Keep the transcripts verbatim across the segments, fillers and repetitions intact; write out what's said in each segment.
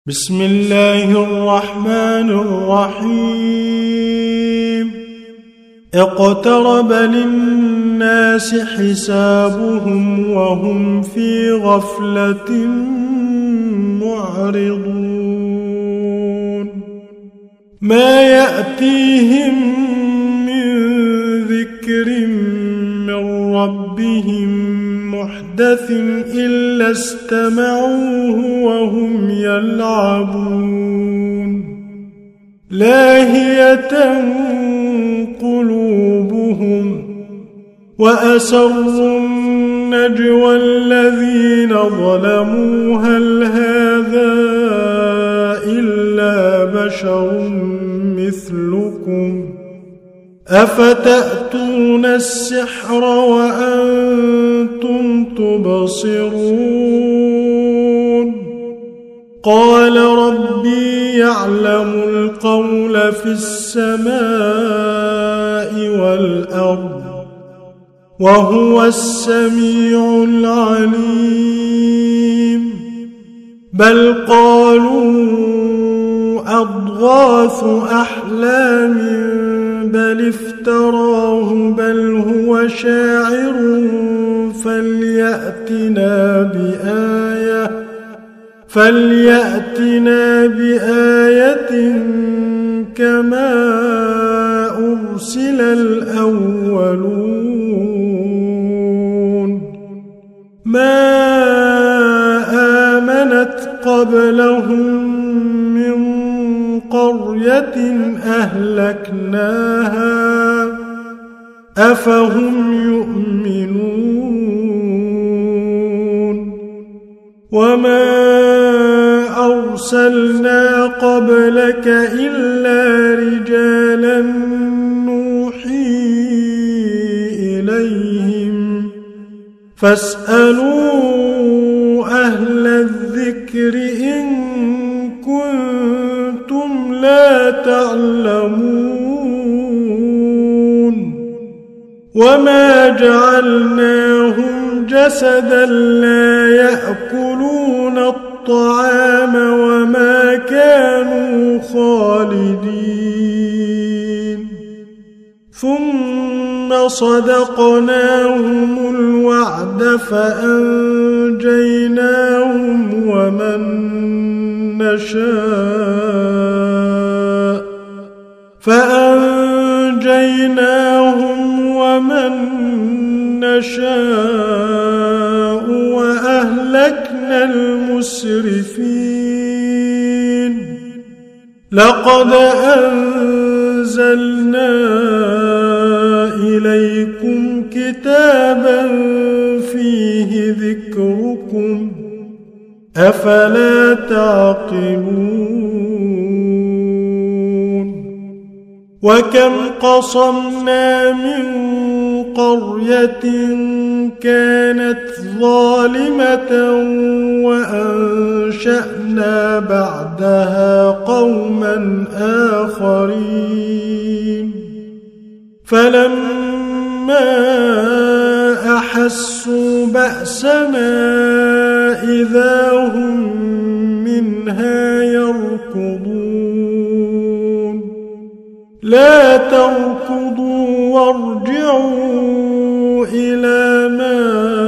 بسم الله الرحمن الرحيم اقترب للناس حسابهم وهم في غفلة معرضون ما يأتيهم من ذكر من ربهم محدث إلا استمعوه وهم يلعبون لاهية قلوبهم وأسروا النجوى الذين ظلموا هل هذا إلا بشر مثلكم أفتأتون السحر وأنتم تبصرون قال ربي يعلم القول في السماء والأرض وهو السميع العليم بل قالوا أضغاث أحلام بل افتراه بل هو شاعر فليأتنا بآية فليأتنا بآية كما أرسل الأولون ما آمنت قبلهم قرية أهلكناها أفهم يؤمنون وما أرسلنا قبلك إلا رجالا نوحي إليهم فاسألوا أهل الذكر إن كنتم لا تعلمون وما جعلناهم جسدا لا يأكلون الطعام وما كانوا خالدين ثم صدقناهم الوعد فأنجيناهم ومن نشاء فأنجيناهم ومن نشاء وأهلكنا المسرفين لقد أنزلنا إليكم كتابا فيه ذكركم أفلا تعقلون وكم قصمنا من قرية كانت ظالمة وأنشأنا بعدها قوما آخرين فلما أحسوا بأسنا إذا هم منها يركضون لا تركضوا وارجعوا إلى ما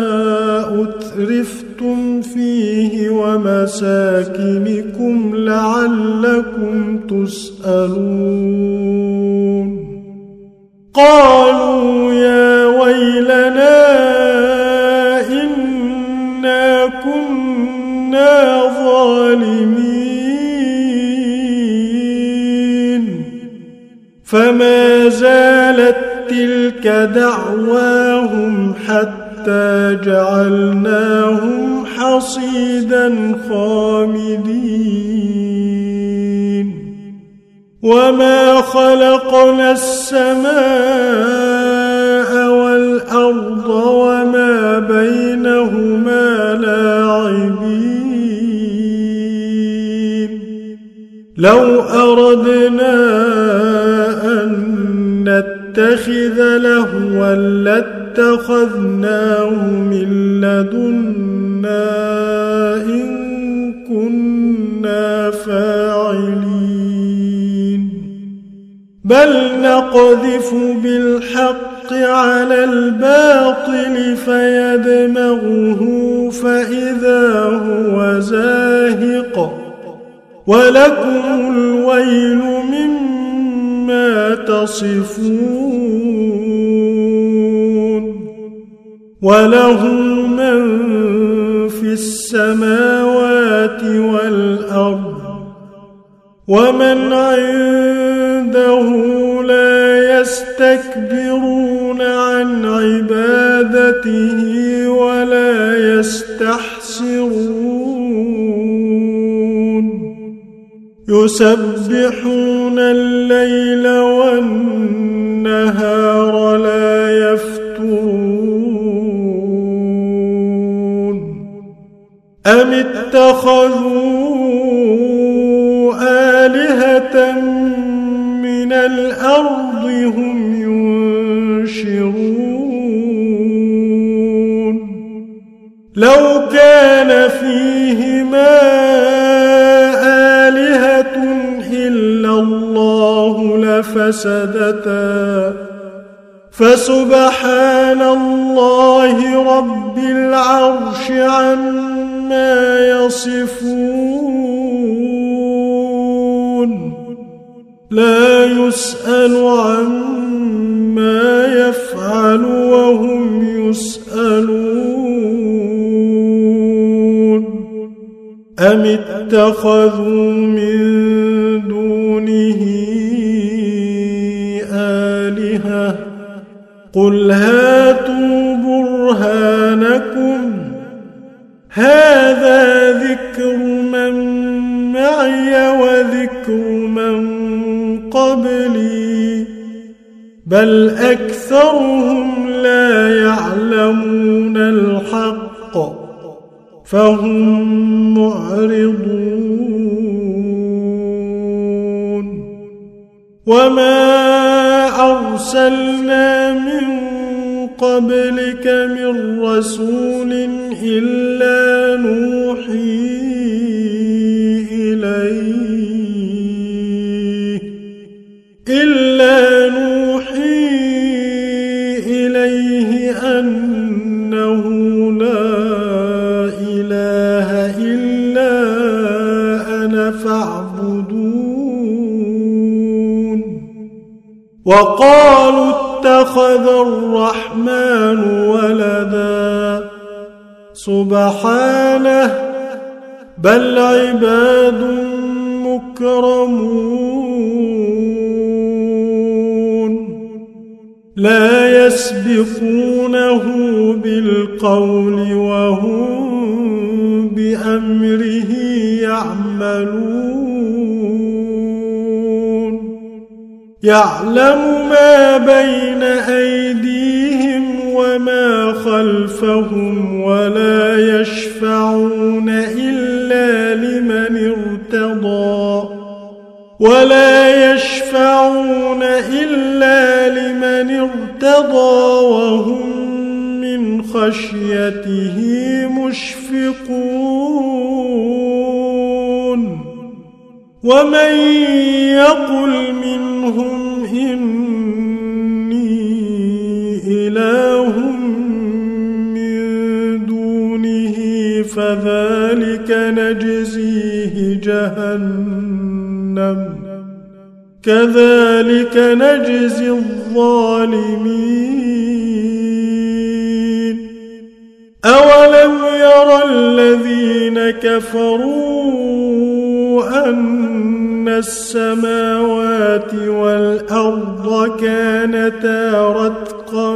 أترفتم فيه ومساكنكم لعلكم تسألون قالوا يا ويلنا إنا كنا ظالمين فما زالت تلك دعواهم حتى جعلناهم حصيدا خامدين وما خلقنا السماء والأرض وما بينهما لاعبين لو أردنا أن نتخذ لهوا لاتخذناه من لدنا إن كنا كنا فاعلين بل نقذف بالحق على الباطل فيدمغه فإذا هو زاهق ولكم الويل مما تصفون وله من في السماوات والأرض ومن عنده لا يستكبرون عن عبادته ولا يستحسرون يسبحون الليل والنهار لا يفترون أم اتخذوا آلهة من الأرض هم ينشرون لو كان فيهما آلهة إلا الله لفسدتا فسبحان الله رب العرش عما يصفون لا يسأل عما يفعل وهم يسألون أم اتخذوا من دونه آلهة قل هاتوا برهانكم هذا ذكر من معي وذكر من قبلي بل أكثرهم لا يعلمون الحق فهم معرضون وما أرسلنا من قبلك من رسول إلا نوحي إليه إلا نوحي إليه أنه لا إله إلا أنا فاعبدون وقالوا اتخذ الرحمن ولدا سبحانه بل عباد مكرمون لا يسبقونه بالقول وهم بأمره يعملون يعلم ما بين أيديهم وما خلفهم ولا يشفعون إلا لمن ارتضى ولا يشفعون إلا لمن ارتضى وهم من خشيته مشفقون ومن يقل منهم إني إله من دونه فذلك نجزيه جهنم كذلك نجزي الظالمين أولم يرى الذين كفروا أن السماوات والأرض كانتا رتقا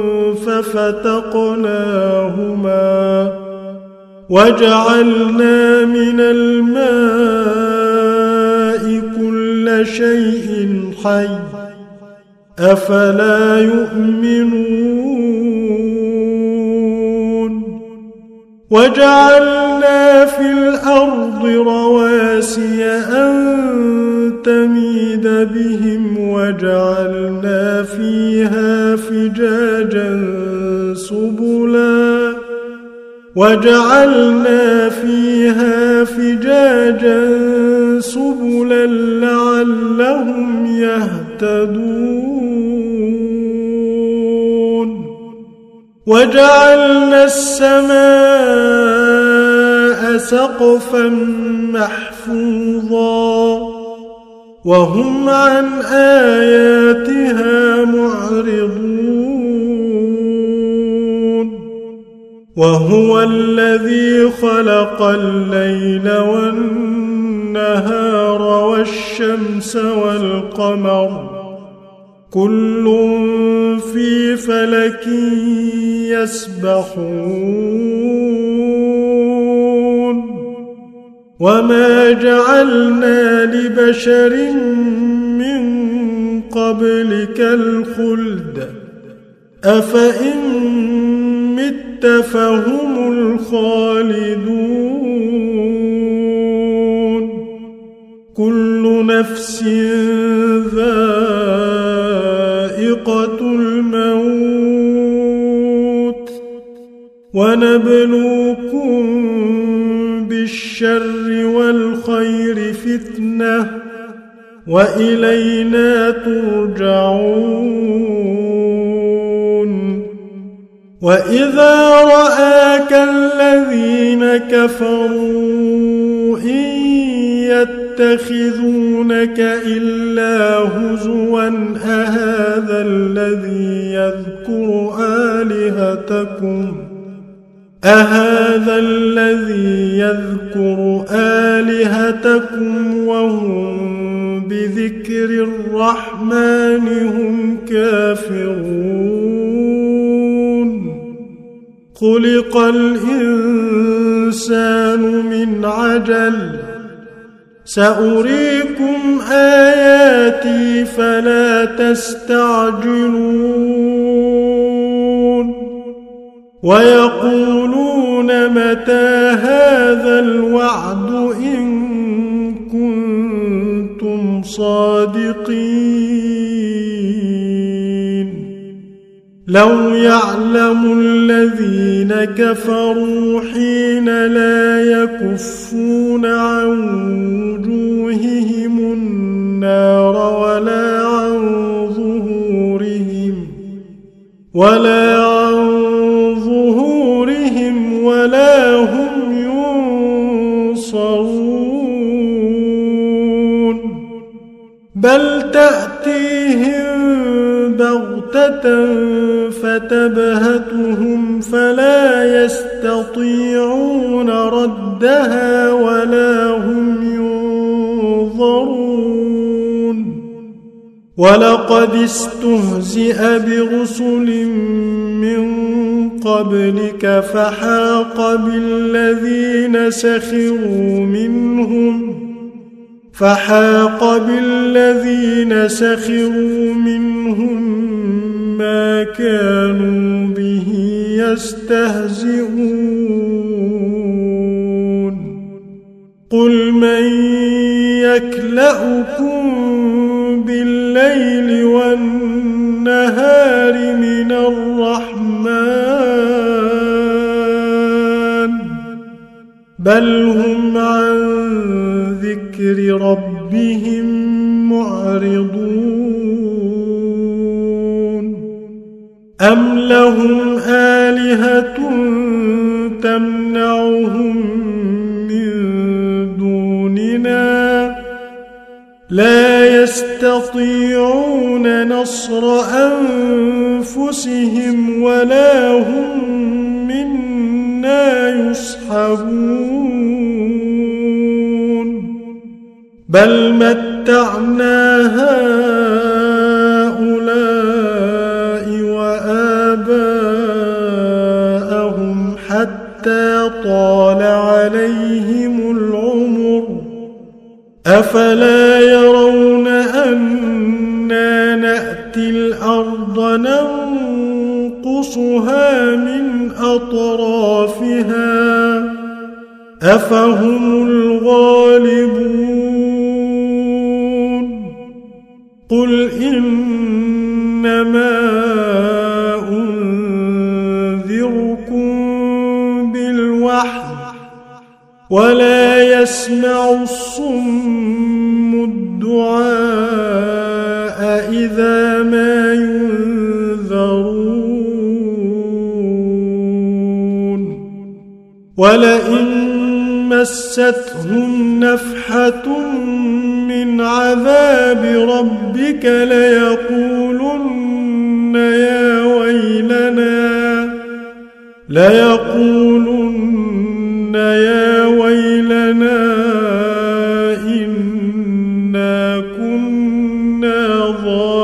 ففتقناهما وجعلنا من الماء كل شيء حي أفلا يؤمنون وجعلنا في الأرض رواسي أن تميد بهم وجعلنا فيها فجاجا سبلا وجعلنا فيها فيها فجاجا سبلا لعلهم يهتدون وجعلنا السماء سقفا محفوظا وهم عن آياتها معرضون وهو الذي خلق الليل والنهار والشمس والقمر كل في فلك يسبحون وما جعلنا لبشر من قبلك الخلد أفإن مت فهم الخالدون كل نفس ذائقة الموت ونبلوكم بالشر والخير فتنة وإلينا ترجعون وإذا رآك الذين كفروا إن يتخذونك إلا هزوا أهذا الذي يذكر آلهتكم أهذا الذي يذكر آلهتكم وهم بذكر الرحمن هم كافرون خلق الإنسان من عجل سأريكم آياتي فلا تستعجلون ويقولون متى هذا الوعد إن كنتم صادقين لو يعلم الذين كفروا حين لا يكفون عن وجوههم النار ولا عن ظهورهم ولا عن ظهورهم ولا هم ينصرون بل تأتيهم بغتة فتبهتهم فلا يستطيعون ردها ولا هم ينظرون ولقد استهزئ برسل من قبلك فحاق بالذين سخروا منهم فحاق بالذين سخروا منهم ما كانوا به يستهزئون قل من يكلأكم بالليل والنهار من الرحمن بل هم عن ذكر ربهم معرضون أم لهم آلهة تمنعهم من دوننا لا يستطيعون نصر أنفسهم ولا هم منا يصحبون بل متعنا هؤلاء وآباءهم حتى طال عليهم العمر أفلا يرون أنا نأتي الأرض ننقصها من أطرافها أفهم الغالبون قل إنما أنذركم بالوحي ولا يسمع الصم الدعاء إذا ما ينذرون ولئن مستهم نفحة من عذاب ربك ليقولن يا ويلنا ليقولن يا ويلنا إنا كنا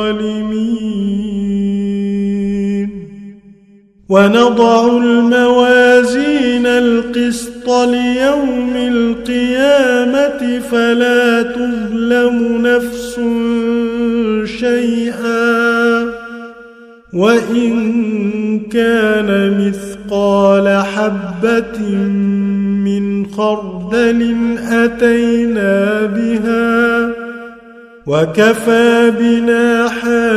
ظالمين ونضع الموازين القسط ليوم القيامة فلا تظلم نفس شيئا وإن كان مثقال حبة من خردل أتينا بها وكفى بنا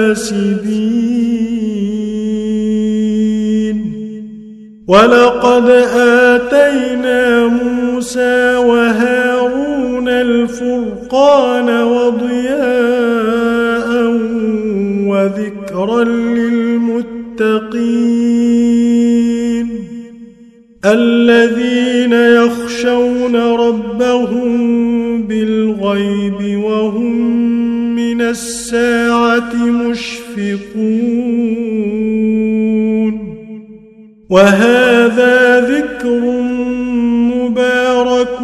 حاسبين ولقد آتينا موسى وهارون الفرقان وضياء وذكرا للمتقين الذين يخشون ربهم بالغيب وهم من الساعة مشفقون وهذا ذكر مبارك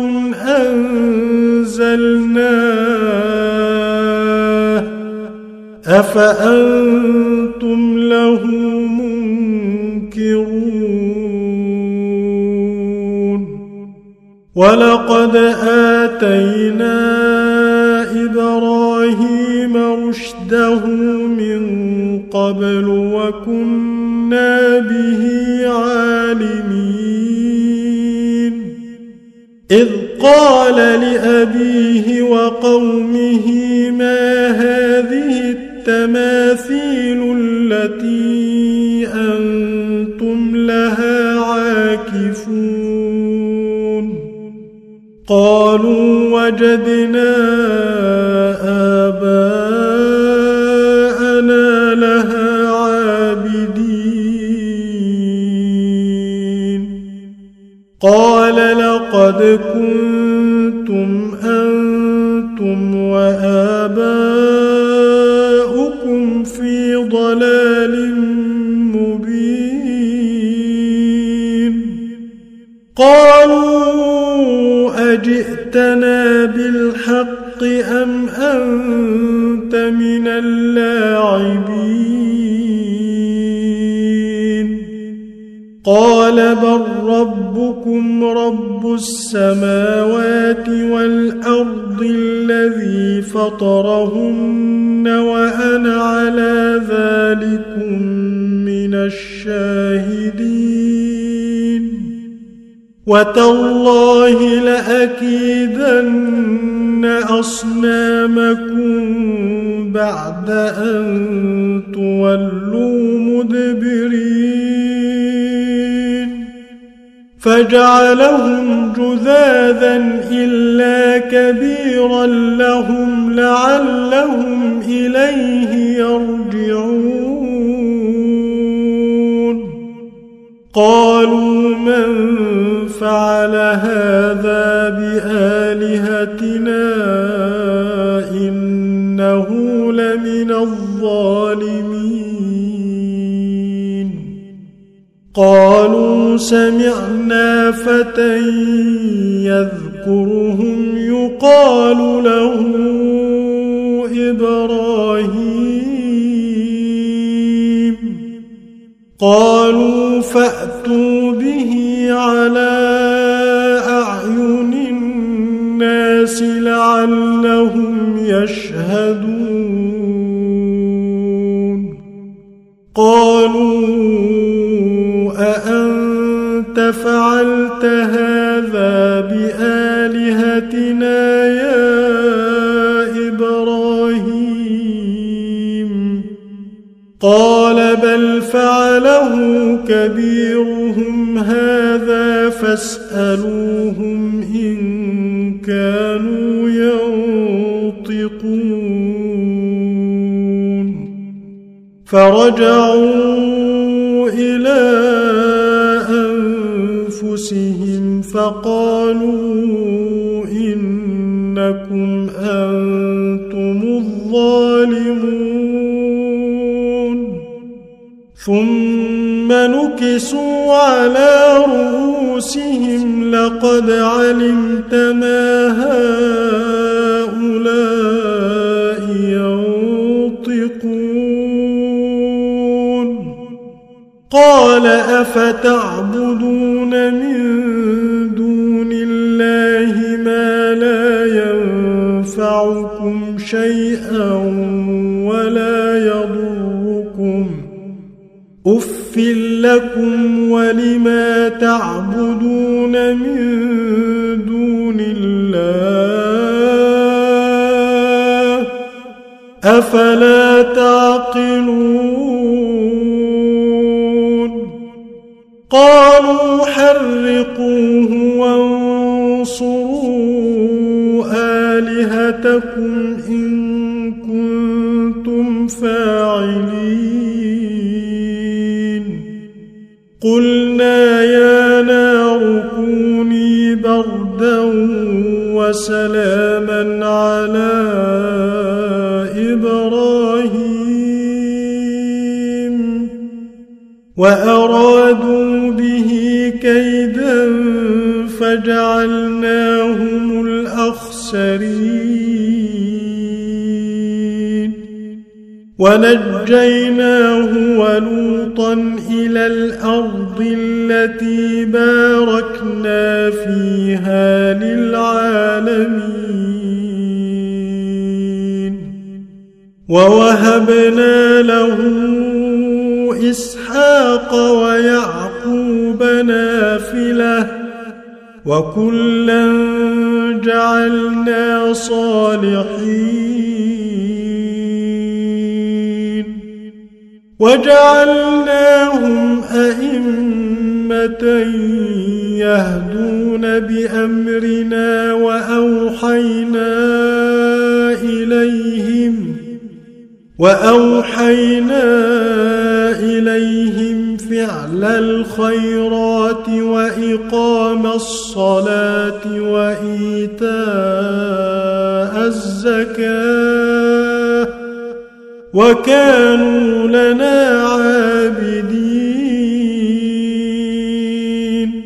أنزلناه أفأنتم له منكرون ولقد آتينا إبراهيم رشده من قبل وكنا به عالمين إذ قال لأبيه وقومه ما هذه التماثيل التي أنتم لها عاكفون قالوا وجدنا آباءنا لها عابدين قال لقد كنتم أنتم وآباؤكم في ضلال مبين قالوا أجئتنا بالحق أم أنت من اللاعبين قال بل ربكم رب السماوات والأرض الذي فطرهن وأنا على ذلكم من الشاهدين وتالله لأكيدن أصنامكم بعد أن تولوا مدبرين فجعلهم جذاذا إلا كبيرا لهم لعلهم إليه يرجعون قالوا من فعل هذا بآلهتنا إنه لمن الظالمين قالوا سمعنا فتى يذكرهم يقال له إبراهيم قالوا فأتوا به على أعين الناس لعلهم يشهدون قالوا أأنت فعلت هذا بآلهتنا يا إبراهيم قال بل فعله كبيرهم هذا فاسألوهم إن كانوا فرجعوا إلى أنفسهم فقالوا إنكم أنتم الظالمون ثم نكسوا على رؤوسهم لقد علمت ما هؤلاء ينطقون قال أفتعبدون من دون الله ما لا ينفعكم شيئا ولا يضركم أف لكم ولما تعبدون من دون الله أفلا تعقلون قالوا حرقوه وانصروا آلهتكم إن كنتم فاعلين قلنا يا نار كوني بردا وسلاما على إبراهيم وأرادوا به كيدا فجعلناهم الأخسرين ونجيناه ولوطا إلى الأرض التي باركنا فيها للعالمين ووهبنا له إسحاق ويعقوب نافلة وكلا جعلنا صالحين وجعلناهم أئمة يهدون بأمرنا وأوحينا إليهم وأوحينا إليهم فعل الخيرات وإقام الصلاة وإيتاء الزكاة وكانوا لنا عابدين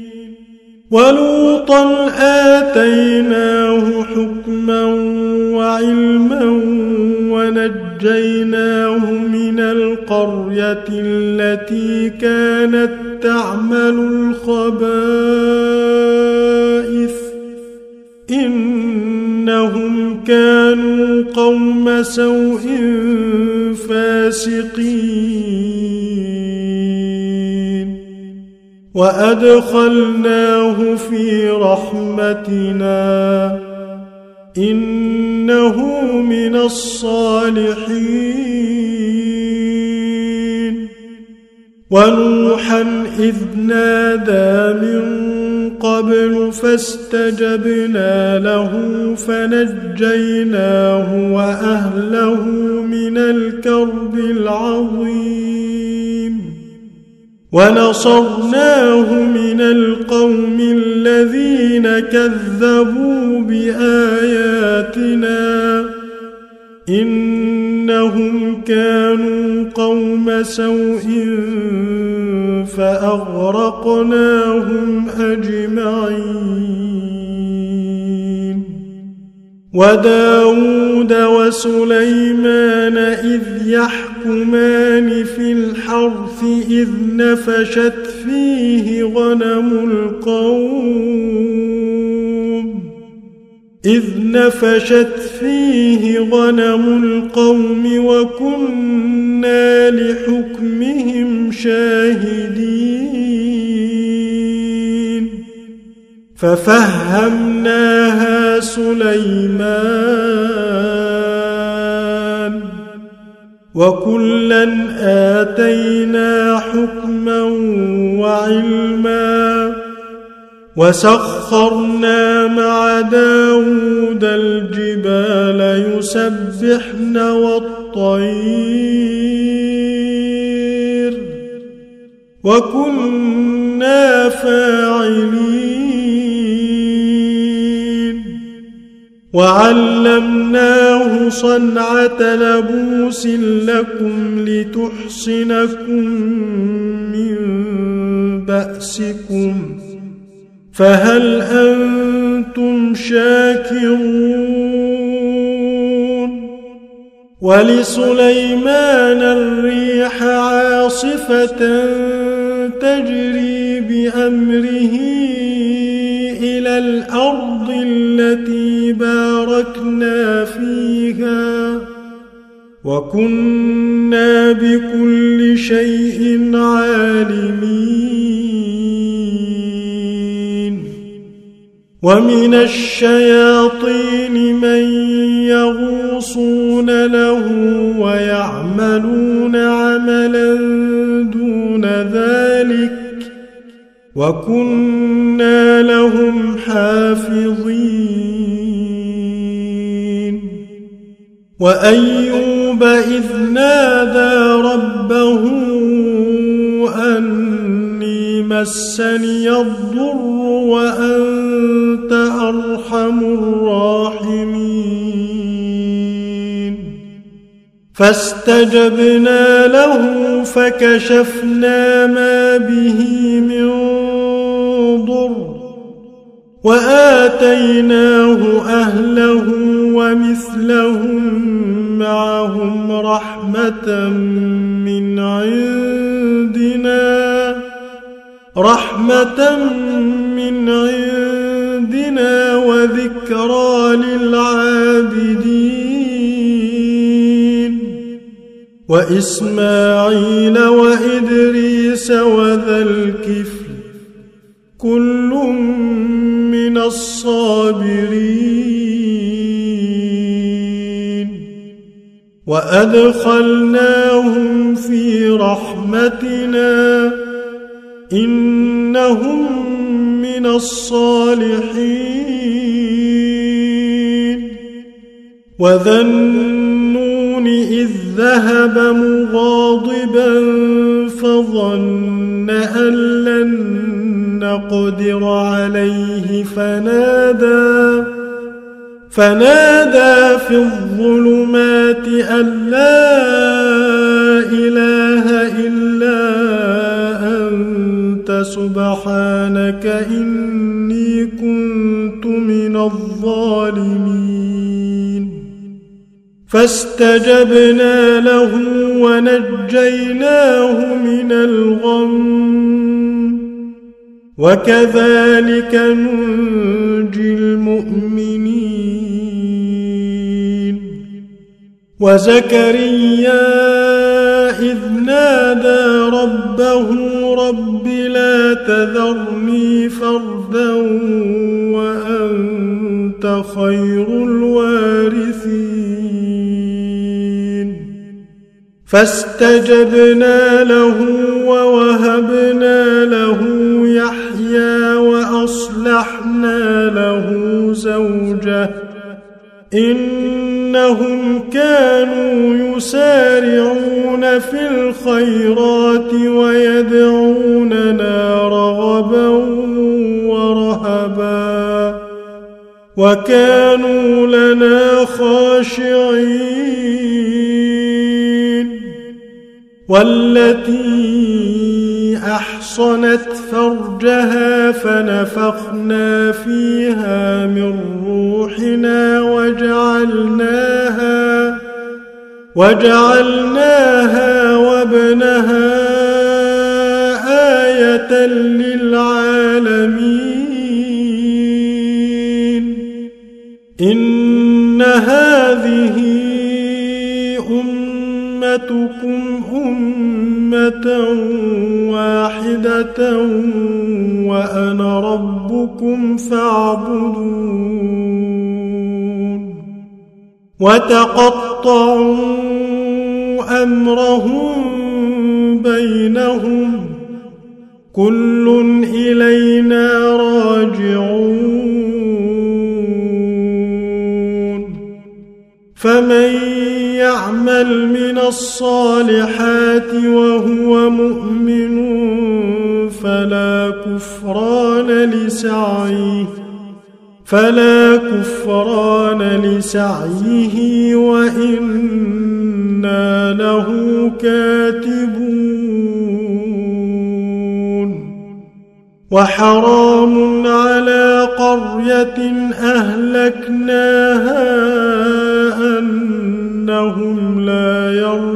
ولوطا آتيناه حكما وعلما ونجيناه من القرية التي كانت تعمل الخبائث إنهم كانوا قوم سوء فاسقين وأدخلناه في رحمتنا إنه من الصالحين ونوحا إذ نادى من قبل فاستجبنا له فنجيناه وأهله من الكرب العظيم ونصرناه من القوم الذين كذبوا بآياتنا إنهم كانوا قوم سوء فأغرقناهم أجمعين وداود وسليمان إذ يحكمان في الحرث إذ نفشت فيه غنم القوم إذ نفشت فيه غنم القوم وكنا لحكمهم شاهدين ففهمناها سليمان وكلا آتينا حكما وعلما وسخرنا مع داود الجبال يسبحن والطير وكنا فاعلين وعلمناه صنعة لبوس لكم لتحصنكم من بأسكم فهل أنتم شاكرون ولسليمان الريح عاصفة تجري بأمره إلى الأرض التي باركنا فيها وكنا بكل شيء عالمين ومن الشياطين من يغوصون له ويعملون عملا دون ذلك وكنا لهم حافظين وأيوب إذ نادى ربه أني مسني الضر وأنت أرحم الراحمين فاستجبنا له فكشفنا ما به من ضر وآتيناه أهله ومثلهم معهم رحمة من عندنا رحمة من عندنا وذكرى للعابدين وإسماعيل وإدريس وذا الكفل كل من الصابرين وأدخلناهم في رحمتنا إنهم من الصالحين وذا النون إذ ذهب مغاضبا فظن أن لن نقدر عليه فنادى فنادى في الظلمات أن لا إله إلا أنت سبحانك إني كنت من الظالمين فاستجبنا له ونجيناه من الغم وكذلك ننجي المؤمنين وزكريا إذ نادى ربه رب لا تذرني فردا وأنت خير الوارثين فاستجبنا له ووهبنا له يحيى وأصلحنا له زوجه إنهم كانوا يسارعون في الخيرات ويدعوننا رغبا ورهبا وكانوا لنا خاشعين والتي أحصنت فرجها فنفخنا فيها من روحنا وجعلناها وجعلناها وابنها آية للعالمين إن هذه أمتكم أمة واحدة وأنا ربكم فاعبدون وتقطعوا أمرهم بينهم كل إلينا راجعون فمن يعمل من الصالحات وهو مؤمن فلا كفران لسعيه فلا كفران لسعيه وإنا له كاتبون وحرام على قرية أهلكناها أنهم لا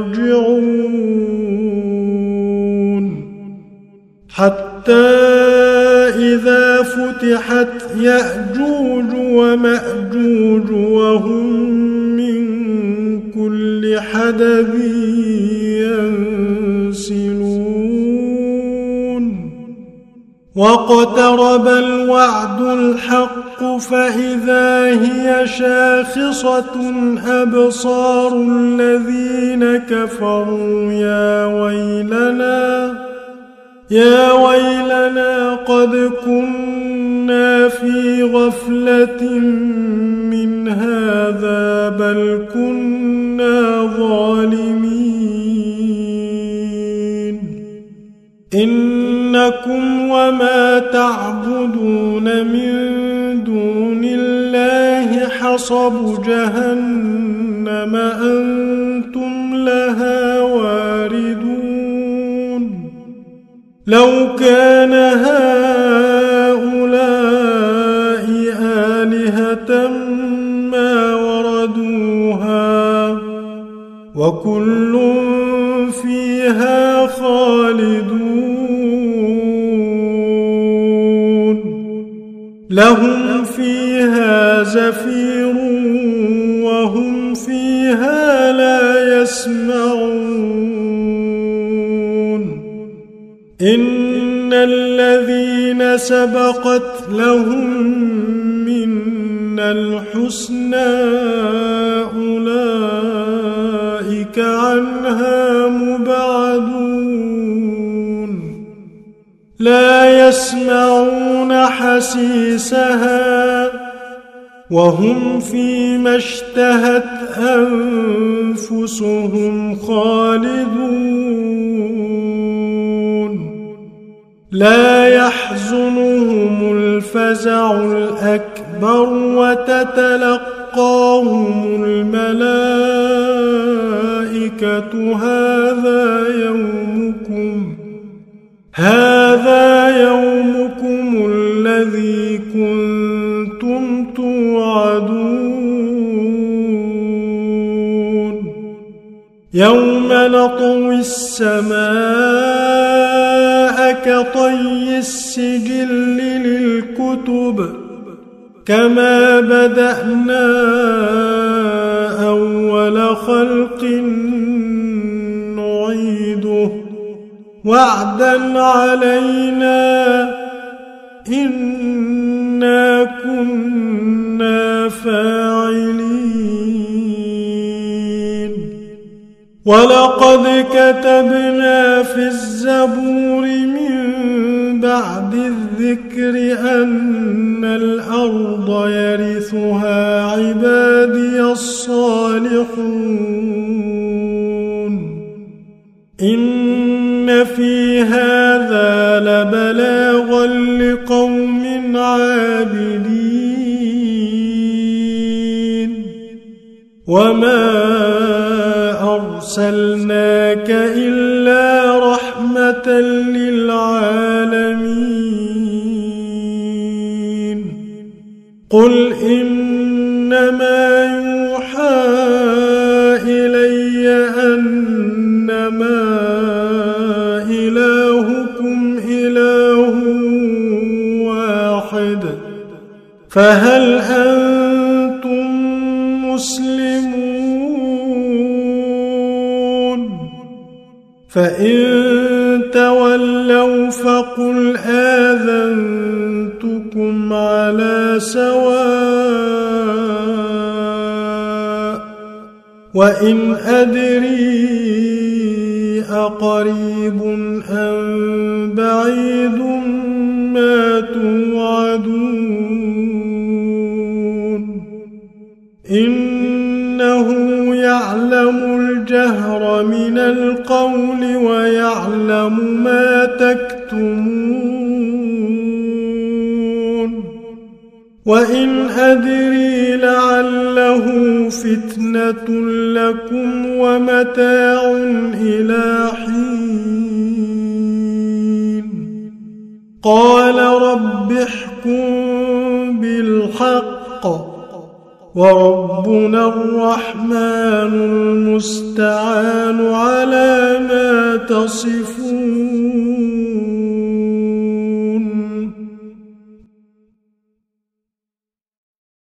يرجعون حتى إذا فتحت يأجوج ومأجوج وهم من كل حدب ينسلون واقترب الوعد الحق فإذا هي شاخصة أبصار الذين كفروا يا ويلنا يا ويلنا قد كنا في غفلة من هذا بل كنا ظالمين إنكم وما تعبدون من دون الله حصب جهنم أنتم لها واردون لو كان هؤلاء آلهة ما وردوها وكل فيها خالدون لهم فيها زفير وهم فيها لا يسمعون إن الذين سبقت لهم منا الحسنى أولئك عنها مبعدون لا يسمعون حسيسها وهم فيما اشتهت أنفسهم خالدون لا يحزنهم الفزع الأكبر وتتلقاهم الملائكة هذا يومكم هذا يومكم الذي كنتم توعدون يوم نطوي السماء كطي السجل للكتب كما بدأنا أول خلق نعيده وعدا علينا إنا كنا فاعلين ولقد كتبنا في الزبور من بعد الذكر أن الأرض يرثها عبادي الصالحون إن في هذا لبلاغا لقوم عابدين وما أرسلناك إلا رحمة للعالمين قل إنما يوحى إلي أنما إلهكم إله واحد فهل أنتم مسلمون فإن تولوا فقل آذنتكم على سواء وإن أدري أقريب أم بعيد ما توعدون إن إنه يعلم الجهر من القول ويعلم ما تكتمون وإن أدري لعله فتنة لكم ومتاع إلى حين قال رب احكم بالحق وربنا الرحمن المستعان على ما تصفون.